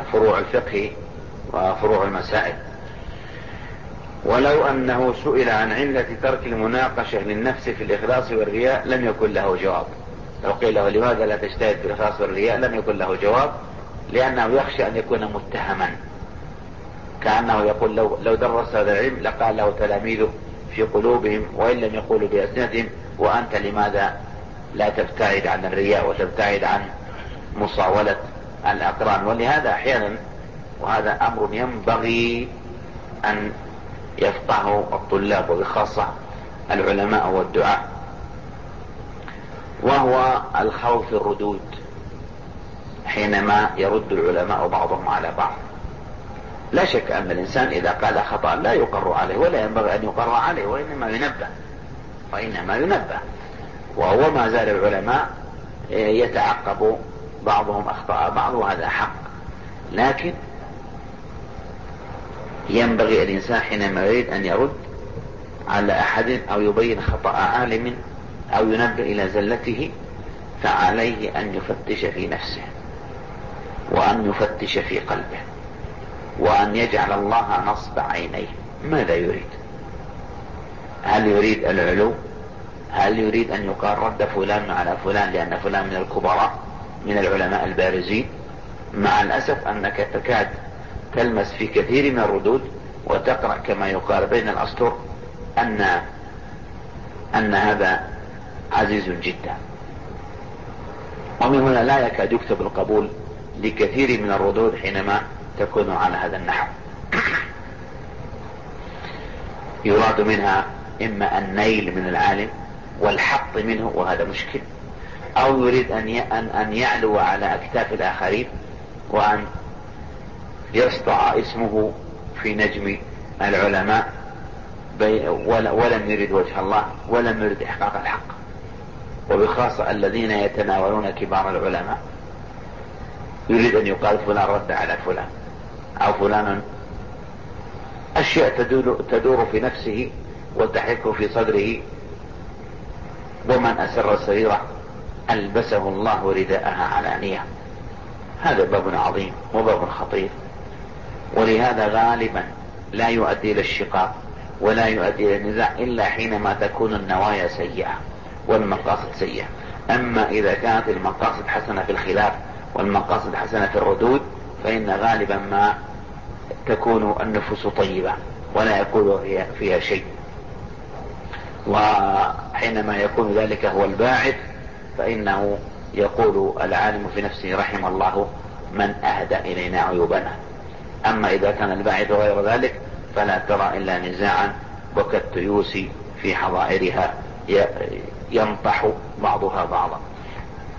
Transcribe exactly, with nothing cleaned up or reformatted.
فروع الفقه وفروع المسائل. ولو أنه سئل عن علة ترك المناقشة للنفس في الإخلاص والرياء لم يكن له جواب. لو قيل له لماذا لا تجتهد في الإخلاص والرياء لم يكن له جواب، لأنه يخشى أن يكون متهما، كأنه يقول لو, لو درس هذا العلم لقال له تلاميذه في قلوبهم وإن لم يقولوا بألسنتهم وأنت لماذا لا تبتعد عن الرياء وتبتعد عن مصاولة الأقران. ولهذا أحيانا، وهذا أمر ينبغي أن يفقهه الطلاب وبخاصة العلماء والدعاء، وهو الخوف الردود حينما يرد العلماء بعضهم على بعض. لا شك أن الإنسان إذا قال خطأ لا يقر عليه ولا ينبغي أن يقر عليه، وإنما ينبه وإنما ينبه وهو ما زال العلماء يتعقب بعضهم أخطاء بعض، وهذا حق. لكن ينبغي الإنسان حينما يريد أن يرد على أحد أو يبين خطأ عالم أو ينبه إلى زلته فعليه أن يفتش في نفسه وأن يفتش في قلبه وأن يجعل الله نصب عينيه. ماذا يريد؟ هل يريد العلو؟ هل يريد أن يقال رد فلان على فلان لأن فلان من الكبراء من العلماء البارزين؟ مع الأسف أنك تكاد تلمس في كثير من الردود وتقرأ كما يقال بين الأسطر أن أن هذا عزيز جدا، ومن هنا لا يكاد يكتب القبول لكثير من الردود حينما تكون على هذا النحو. يراد منها إما النيل من العالم والحط منه وهذا مشكل، أو يريد أن أن يعلو على أكتاف الآخرين وأن يسطع اسمه في نجم العلماء ولم يرد وجه الله ولم يرد إحقاق الحق، وبخاصة الذين يتناولون كبار العلماء يريد أن يقال فلان رد على فلان أو فلان أشياء تدور, تدور في نفسه وتحك في صدره. ومن أسر السريرة ألبسه الله رداءها علانية. هذا باب عظيم وباب خطير، ولهذا غالبا لا يؤدي إلى الشقاق ولا يؤدي إلى النزاع إلا حينما تكون النوايا سيئة والمقاصد سيئة. أما إذا كانت المقاصد حسنة في الخلاف والمقاصد حسنة في الردود فإن غالبا ما تكون النفوس طيبة ولا يكون فيها شيء. وحينما يكون ذلك هو الباعث فإنه يقول العالم في نفسه رحم الله من أهدى إلينا عيوبنا. أما إذا كان الباعث غير ذلك فلا ترى إلا نزاعا وكالتيوس في حظائرها ينطح بعضها بعضا.